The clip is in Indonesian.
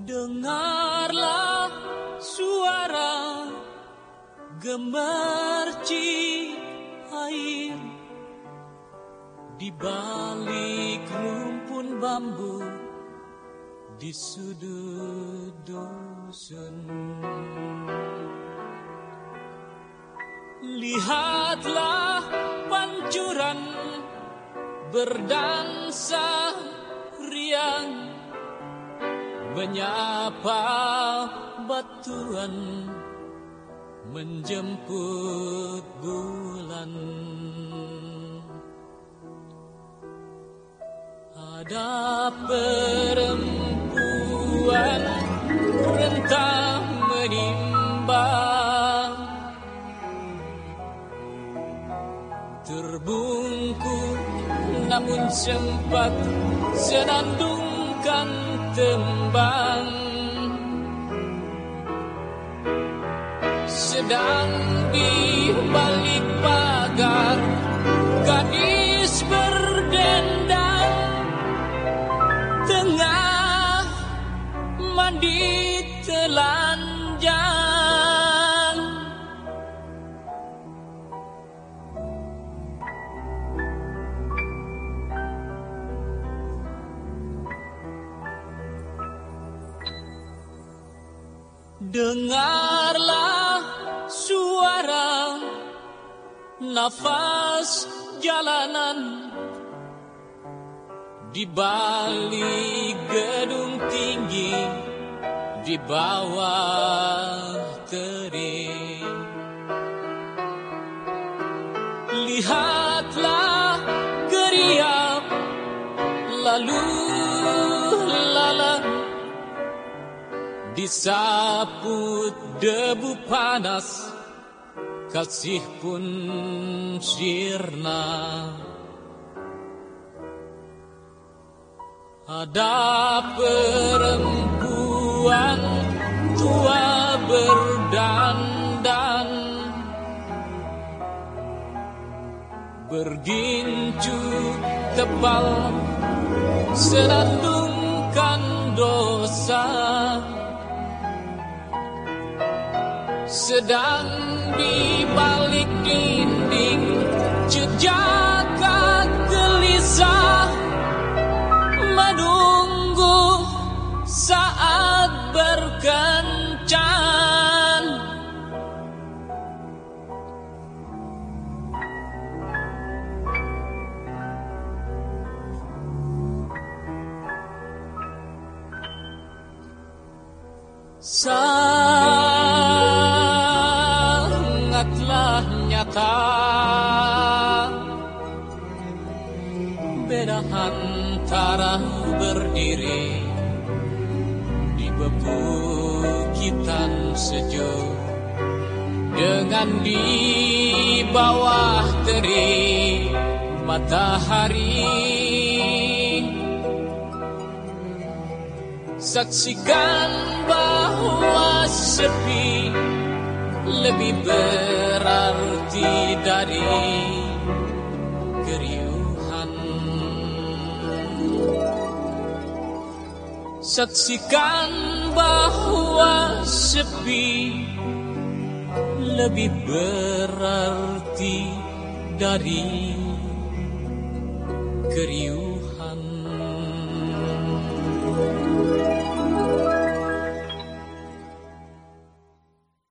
Dengarlah suara gemercik air di balik rumpun bambu di sudut dusun. Lihatlah pancuran berdansa riang menyapa batuan menjemput bulan. Ada perempuan rentah menimba, terbungkuk namun sempat senandungkan tembang. Sedang di balik pagar gadis berdendang, tengah mandi telanjang. Dengarlah suara nafas jalanan di balik gedung tinggi di bawah terik. Lihatlah geriam lalu lalang disaput debu panas, kasih pun sirna. Ada perempuan tua berdandan, bergincu tebal senandungkan dosa. Sedang di balik dinding jejaka gelisah menunggu saat berkencan. Sangatlah nyata beda antara berdiri di bebukitan sejuk dengan di bawah terik matahari. Saksikan bahwa sepi lebih berarti dari keriuhan. Saksikan bahwa sepi lebih berarti dari keriuhan.